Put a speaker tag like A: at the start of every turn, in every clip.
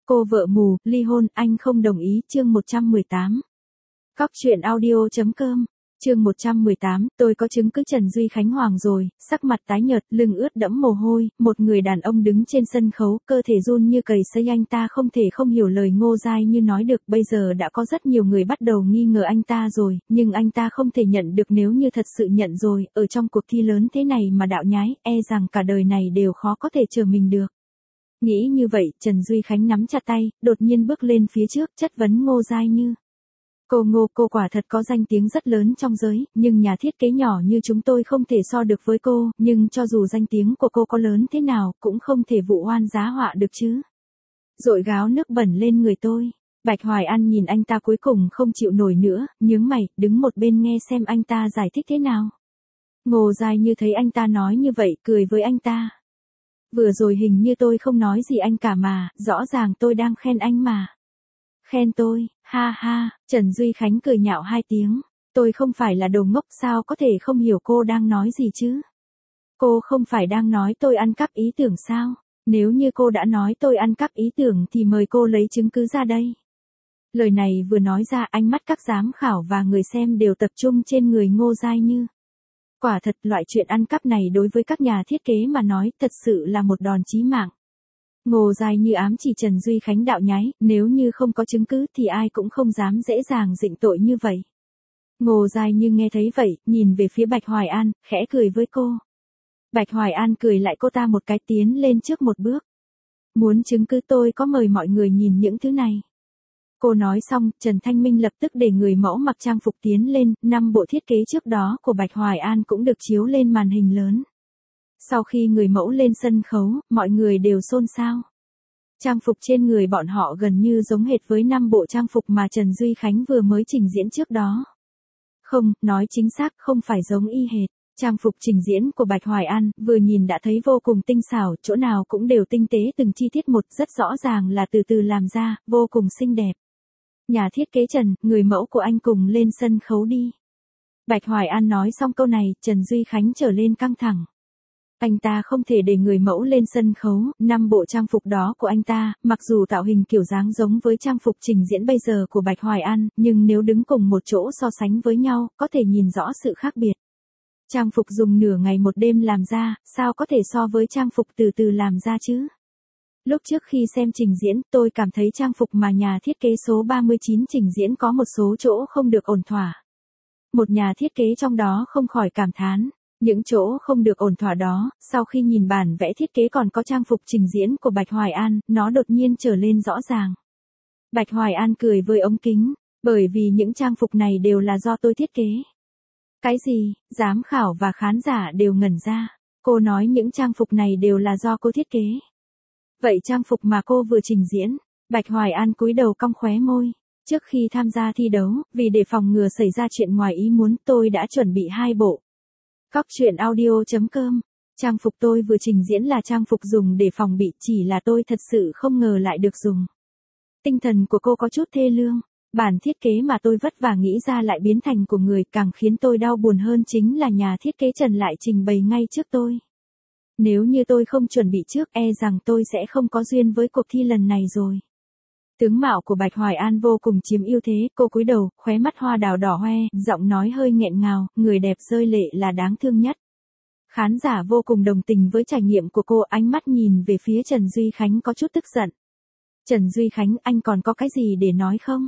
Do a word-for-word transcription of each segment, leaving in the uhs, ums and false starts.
A: Cô vợ mù, ly hôn, anh không đồng ý, chương một trăm mười tám. Cóc truyện audio chấm com, chương một trăm mười tám, tôi có chứng cứ Trần Duy Khánh Hoàng rồi, sắc mặt tái nhợt, lưng ướt đẫm mồ hôi, một người đàn ông đứng trên sân khấu, cơ thể run như cầy sấy, anh ta không thể không hiểu lời Ngô Giai Như nói được, bây giờ đã có rất nhiều người bắt đầu nghi ngờ anh ta rồi, nhưng anh ta không thể nhận được, nếu như thật sự nhận rồi, ở trong cuộc thi lớn thế này mà đạo nhái, e rằng cả đời này đều khó có thể chờ mình được. Nghĩ như vậy, Trần Duy Khánh nắm chặt tay, đột nhiên bước lên phía trước, chất vấn Ngô Giai Như. Cô Ngô, cô quả thật có danh tiếng rất lớn trong giới, nhưng nhà thiết kế nhỏ như chúng tôi không thể so được với cô, nhưng cho dù danh tiếng của cô có lớn thế nào, cũng không thể vụ oan giá họa được chứ. Dội gáo nước bẩn lên người tôi. Bạch Hoài An nhìn anh ta cuối cùng không chịu nổi nữa, nhướng mày, đứng một bên nghe xem anh ta giải thích thế nào. Ngô Giai Như thấy anh ta nói như vậy, cười với anh ta. Vừa rồi hình như tôi không nói gì anh cả mà, rõ ràng tôi đang khen anh mà. Khen tôi, ha ha, Trần Duy Khánh cười nhạo hai tiếng. Tôi không phải là đồ ngốc, sao có thể không hiểu cô đang nói gì chứ? Cô không phải đang nói tôi ăn cắp ý tưởng sao? Nếu như cô đã nói tôi ăn cắp ý tưởng thì mời cô lấy chứng cứ ra đây. Lời này vừa nói ra, ánh mắt các giám khảo và người xem đều tập trung trên người Ngô Giai Như. Quả thật, loại chuyện ăn cắp này đối với các nhà thiết kế mà nói, thật sự là một đòn chí mạng. Ngô Giai Như ám chỉ Trần Duy Khánh đạo nhái, nếu như không có chứng cứ thì ai cũng không dám dễ dàng định tội như vậy. Ngô Giai Như nghe thấy vậy, nhìn về phía Bạch Hoài An, khẽ cười với cô. Bạch Hoài An cười lại cô ta một cái, tiến lên trước một bước. Muốn chứng cứ tôi có mời mọi người nhìn những thứ này. Cô nói xong, Trần Thanh Minh lập tức để người mẫu mặc trang phục tiến lên, năm bộ thiết kế trước đó của Bạch Hoài An cũng được chiếu lên màn hình lớn. Sau khi người mẫu lên sân khấu, mọi người đều xôn xao. Trang phục trên người bọn họ gần như giống hệt với năm bộ trang phục mà Trần Duy Khánh vừa mới trình diễn trước đó. Không, nói chính xác không phải giống y hệt. Trang phục trình diễn của Bạch Hoài An, vừa nhìn đã thấy vô cùng tinh xảo, chỗ nào cũng đều tinh tế từng chi tiết một, rất rõ ràng là từ từ làm ra, vô cùng xinh đẹp. Nhà thiết kế Trần, người mẫu của anh cùng lên sân khấu đi. Bạch Hoài An nói xong câu này, Trần Duy Khánh trở lên căng thẳng. Anh ta không thể để người mẫu lên sân khấu, năm bộ trang phục đó của anh ta, mặc dù tạo hình kiểu dáng giống với trang phục trình diễn bây giờ của Bạch Hoài An, nhưng nếu đứng cùng một chỗ so sánh với nhau, có thể nhìn rõ sự khác biệt. Trang phục dùng nửa ngày một đêm làm ra, sao có thể so với trang phục từ từ làm ra chứ? Lúc trước khi xem trình diễn, tôi cảm thấy trang phục mà nhà thiết kế số ba mươi chín trình diễn có một số chỗ không được ổn thỏa. Một nhà thiết kế trong đó không khỏi cảm thán. Những chỗ không được ổn thỏa đó, sau khi nhìn bản vẽ thiết kế còn có trang phục trình diễn của Bạch Hoài An, nó đột nhiên trở lên rõ ràng. Bạch Hoài An cười với ống kính, bởi vì những trang phục này đều là do tôi thiết kế. Cái gì? Giám khảo và khán giả đều ngẩn ra. Cô nói những trang phục này đều là do cô thiết kế. Vậy trang phục mà cô vừa trình diễn, Bạch Hoài An cúi đầu cong khóe môi. Trước khi tham gia thi đấu, vì để phòng ngừa xảy ra chuyện ngoài ý muốn, tôi đã chuẩn bị hai bộ. Cóc truyện audio chấm com. Trang phục tôi vừa trình diễn là trang phục dùng để phòng bị, chỉ là tôi thật sự không ngờ lại được dùng. Tinh thần của cô có chút thê lương. Bản thiết kế mà tôi vất vả nghĩ ra lại biến thành của người, càng khiến tôi đau buồn hơn chính là nhà thiết kế Trần lại trình bày ngay trước tôi. Nếu như tôi không chuẩn bị trước, e rằng tôi sẽ không có duyên với cuộc thi lần này rồi. Tướng mạo của Bạch Hoài An vô cùng chiếm ưu thế, cô cúi đầu, khóe mắt hoa đào đỏ hoe, giọng nói hơi nghẹn ngào, người đẹp rơi lệ là đáng thương nhất. Khán giả vô cùng đồng tình với trải nghiệm của cô, ánh mắt nhìn về phía Trần Duy Khánh có chút tức giận. Trần Duy Khánh, anh còn có cái gì để nói không?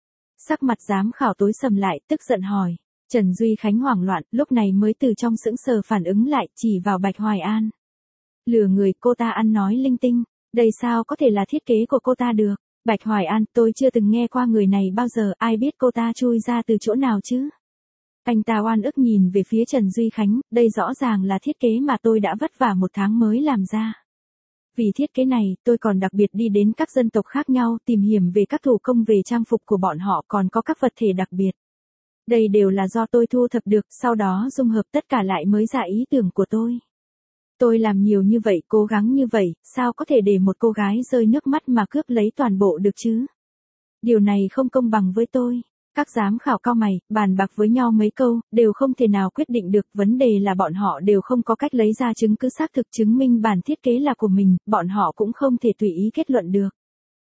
A: Sắc mặt giám khảo tối sầm lại, tức giận hỏi. Trần Duy Khánh hoảng loạn, lúc này mới từ trong sững sờ phản ứng lại, chỉ vào Bạch Hoài An. Lừa người, cô ta ăn nói linh tinh, đây sao có thể là thiết kế của cô ta được? Bạch Hoài An, tôi chưa từng nghe qua người này bao giờ, ai biết cô ta chui ra từ chỗ nào chứ? Anh ta oan ức nhìn về phía Trần Duy Khánh, đây rõ ràng là thiết kế mà tôi đã vất vả một tháng mới làm ra. Vì thiết kế này, tôi còn đặc biệt đi đến các dân tộc khác nhau, tìm hiểu về các thủ công về trang phục của bọn họ, còn có các vật thể đặc biệt. Đây đều là do tôi thu thập được, sau đó dung hợp tất cả lại mới ra ý tưởng của tôi. Tôi làm nhiều như vậy, cố gắng như vậy, sao có thể để một cô gái rơi nước mắt mà cướp lấy toàn bộ được chứ? Điều này không công bằng với tôi. Các giám khảo cau mày, bàn bạc với nhau mấy câu, đều không thể nào quyết định được, vấn đề là bọn họ đều không có cách lấy ra chứng cứ xác thực chứng minh bản thiết kế là của mình, bọn họ cũng không thể tùy ý kết luận được.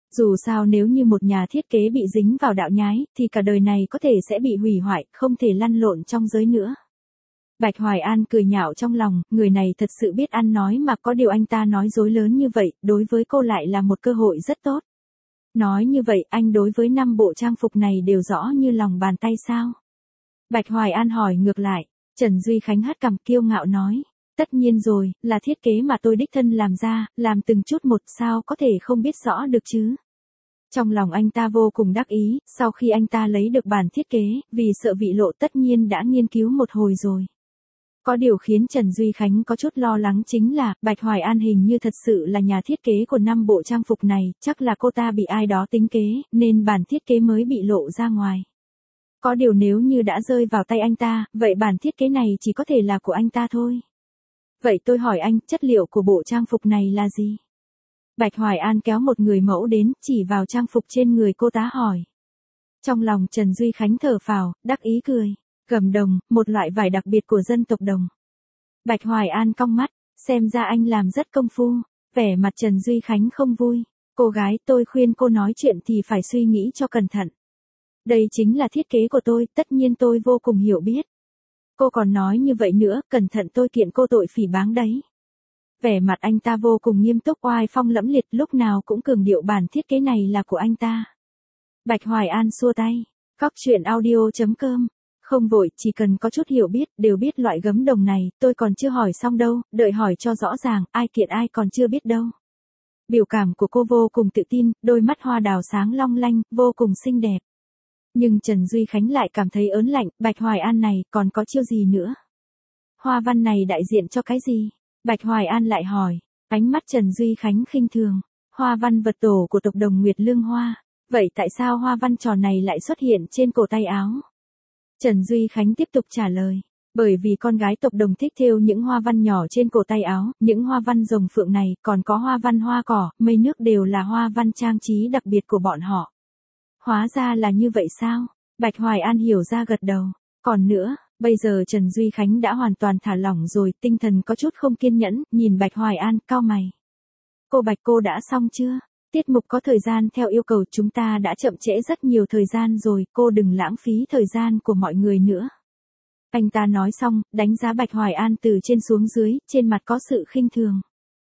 A: Dù sao nếu như một nhà thiết kế bị dính vào đạo nhái, thì cả đời này có thể sẽ bị hủy hoại, không thể lăn lộn trong giới nữa. Bạch Hoài An cười nhạo trong lòng, người này thật sự biết ăn nói mà có điều anh ta nói dối lớn như vậy, đối với cô lại là một cơ hội rất tốt. Nói như vậy, anh đối với năm bộ trang phục này đều rõ như lòng bàn tay sao? Bạch Hoài An hỏi ngược lại, Trần Duy Khánh hất cằm kiêu ngạo nói, tất nhiên rồi, là thiết kế mà tôi đích thân làm ra, làm từng chút một sao có thể không biết rõ được chứ. Trong lòng anh ta vô cùng đắc ý, sau khi anh ta lấy được bản thiết kế, vì sợ vị lộ tất nhiên đã nghiên cứu một hồi rồi. Có điều khiến Trần Duy Khánh có chút lo lắng chính là, Bạch Hoài An hình như thật sự là nhà thiết kế của năm bộ trang phục này, chắc là cô ta bị ai đó tính kế, nên bản thiết kế mới bị lộ ra ngoài. Có điều nếu như đã rơi vào tay anh ta, vậy bản thiết kế này chỉ có thể là của anh ta thôi. Vậy tôi hỏi anh, chất liệu của bộ trang phục này là gì? Bạch Hoài An kéo một người mẫu đến, chỉ vào trang phục trên người cô ta hỏi. Trong lòng Trần Duy Khánh thở phào, đắc ý cười. Gầm đồng, một loại vải đặc biệt của dân tộc Đồng. Bạch Hoài An cong mắt, xem ra anh làm rất công phu, vẻ mặt Trần Duy Khánh không vui. Cô gái, tôi khuyên cô nói chuyện thì phải suy nghĩ cho cẩn thận. Đây chính là thiết kế của tôi, tất nhiên tôi vô cùng hiểu biết. Cô còn nói như vậy nữa, cẩn thận tôi kiện cô tội phỉ báng đấy. Vẻ mặt anh ta vô cùng nghiêm túc oai phong lẫm liệt, lúc nào cũng cường điệu bản thiết kế này là của anh ta. Bạch Hoài An xua tay, Cóc truyện audio chấm com. Không vội, chỉ cần có chút hiểu biết, đều biết loại gấm đồng này, tôi còn chưa hỏi xong đâu, đợi hỏi cho rõ ràng, ai kiện ai còn chưa biết đâu. Biểu cảm của cô vô cùng tự tin, đôi mắt hoa đào sáng long lanh, vô cùng xinh đẹp. Nhưng Trần Duy Khánh lại cảm thấy ớn lạnh, Bạch Hoài An này, còn có chiêu gì nữa? Hoa văn này đại diện cho cái gì? Bạch Hoài An lại hỏi, ánh mắt Trần Duy Khánh khinh thường, hoa văn vật tổ của tộc Đồng Nguyệt Lương Hoa, vậy tại sao hoa văn tròn này lại xuất hiện trên cổ tay áo? Trần Duy Khánh tiếp tục trả lời, bởi vì con gái tộc Đồng thích thêu những hoa văn nhỏ trên cổ tay áo, những hoa văn rồng phượng này, còn có hoa văn hoa cỏ, mây nước đều là hoa văn trang trí đặc biệt của bọn họ. Hóa ra là như vậy sao? Bạch Hoài An hiểu ra gật đầu. Còn nữa, bây giờ Trần Duy Khánh đã hoàn toàn thả lỏng rồi, tinh thần có chút không kiên nhẫn, nhìn Bạch Hoài An, cau mày. Cô Bạch cô đã xong chưa? Tiết mục có thời gian theo yêu cầu, chúng ta đã chậm trễ rất nhiều thời gian rồi, cô đừng lãng phí thời gian của mọi người nữa. Anh ta nói xong, đánh giá Bạch Hoài An từ trên xuống dưới, trên mặt có sự khinh thường.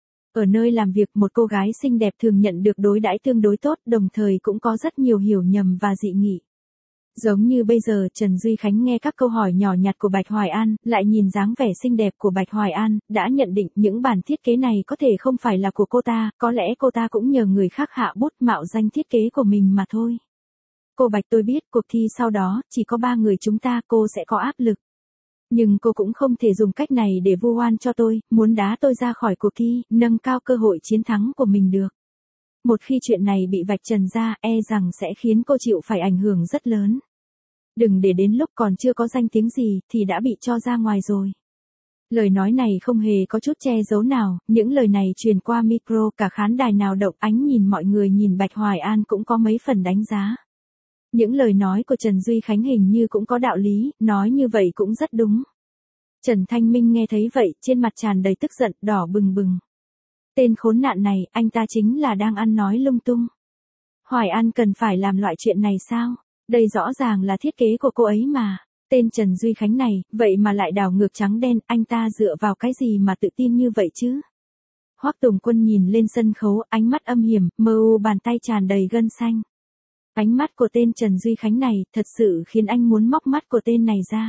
A: Ở nơi làm việc, một cô gái xinh đẹp thường nhận được đối đãi tương đối tốt, đồng thời cũng có rất nhiều hiểu nhầm và dị nghị. Giống như bây giờ Trần Duy Khánh nghe các câu hỏi nhỏ nhặt của Bạch Hoài An, lại nhìn dáng vẻ xinh đẹp của Bạch Hoài An, đã nhận định những bản thiết kế này có thể không phải là của cô ta, có lẽ cô ta cũng nhờ người khác hạ bút mạo danh thiết kế của mình mà thôi. Cô Bạch tôi biết cuộc thi sau đó, chỉ có ba người chúng ta, cô sẽ có áp lực. Nhưng cô cũng không thể dùng cách này để vu oan cho tôi, muốn đá tôi ra khỏi cuộc thi, nâng cao cơ hội chiến thắng của mình được. Một khi chuyện này bị vạch trần ra, e rằng sẽ khiến cô chịu phải ảnh hưởng rất lớn. Đừng để đến lúc còn chưa có danh tiếng gì, thì đã bị cho ra ngoài rồi. Lời nói này không hề có chút che giấu nào, những lời này truyền qua micro, cả khán đài nào động, ánh nhìn mọi người nhìn Bạch Hoài An cũng có mấy phần đánh giá. Những lời nói của Trần Duy Khánh hình như cũng có đạo lý, nói như vậy cũng rất đúng. Trần Thanh Minh nghe thấy vậy, trên mặt tràn đầy tức giận, đỏ bừng bừng. Tên khốn nạn này, anh ta chính là đang ăn nói lung tung. Hoài An cần phải làm loại chuyện này sao? Đây rõ ràng là thiết kế của cô ấy mà. Tên Trần Duy Khánh này, vậy mà lại đảo ngược trắng đen, anh ta dựa vào cái gì mà tự tin như vậy chứ? Hoắc Tùng Quân nhìn lên sân khấu, ánh mắt âm hiểm, mơ u, bàn tay tràn đầy gân xanh. Ánh mắt của tên Trần Duy Khánh này, thật sự khiến anh muốn móc mắt của tên này ra.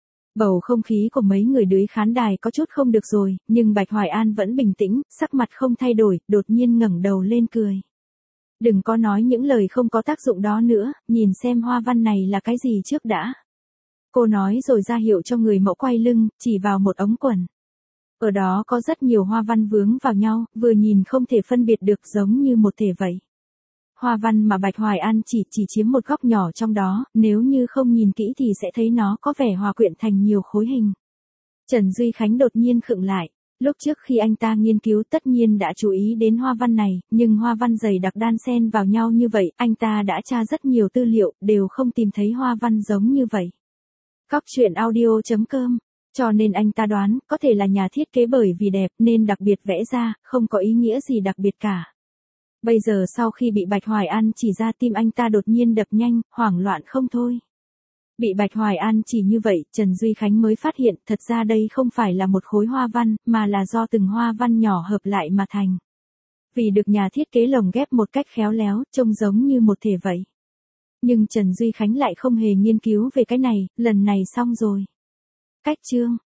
A: Bầu không khí của mấy người dưới khán đài có chút không được rồi, nhưng Bạch Hoài An vẫn bình tĩnh, sắc mặt không thay đổi, đột nhiên ngẩng đầu lên cười. Đừng có nói những lời không có tác dụng đó nữa, nhìn xem hoa văn này là cái gì trước đã. Cô nói rồi ra hiệu cho người mẫu quay lưng, chỉ vào một ống quần. Ở đó có rất nhiều hoa văn vướng vào nhau, vừa nhìn không thể phân biệt được, giống như một thể vậy. Hoa văn mà Bạch Hoài An chỉ chỉ chiếm một góc nhỏ trong đó, nếu như không nhìn kỹ thì sẽ thấy nó có vẻ hòa quyện thành nhiều khối hình. Trần Duy Khánh đột nhiên khựng lại. Lúc trước khi anh ta nghiên cứu tất nhiên đã chú ý đến hoa văn này, nhưng hoa văn dày đặc đan xen vào nhau như vậy, anh ta đã tra rất nhiều tư liệu, đều không tìm thấy hoa văn giống như vậy. Cóc truyện audio chấm com. Cho nên anh ta đoán, có thể là nhà thiết kế bởi vì đẹp nên đặc biệt vẽ ra, không có ý nghĩa gì đặc biệt cả. Bây giờ sau khi bị Bạch Hoài An chỉ ra, tim anh ta đột nhiên đập nhanh, hoảng loạn không thôi. Bị Bạch Hoài An chỉ như vậy, Trần Duy Khánh mới phát hiện thật ra đây không phải là một khối hoa văn, mà là do từng hoa văn nhỏ hợp lại mà thành. Vì được nhà thiết kế lồng ghép một cách khéo léo, trông giống như một thể vậy. Nhưng Trần Duy Khánh lại không hề nghiên cứu về cái này, lần này xong rồi. Cách chương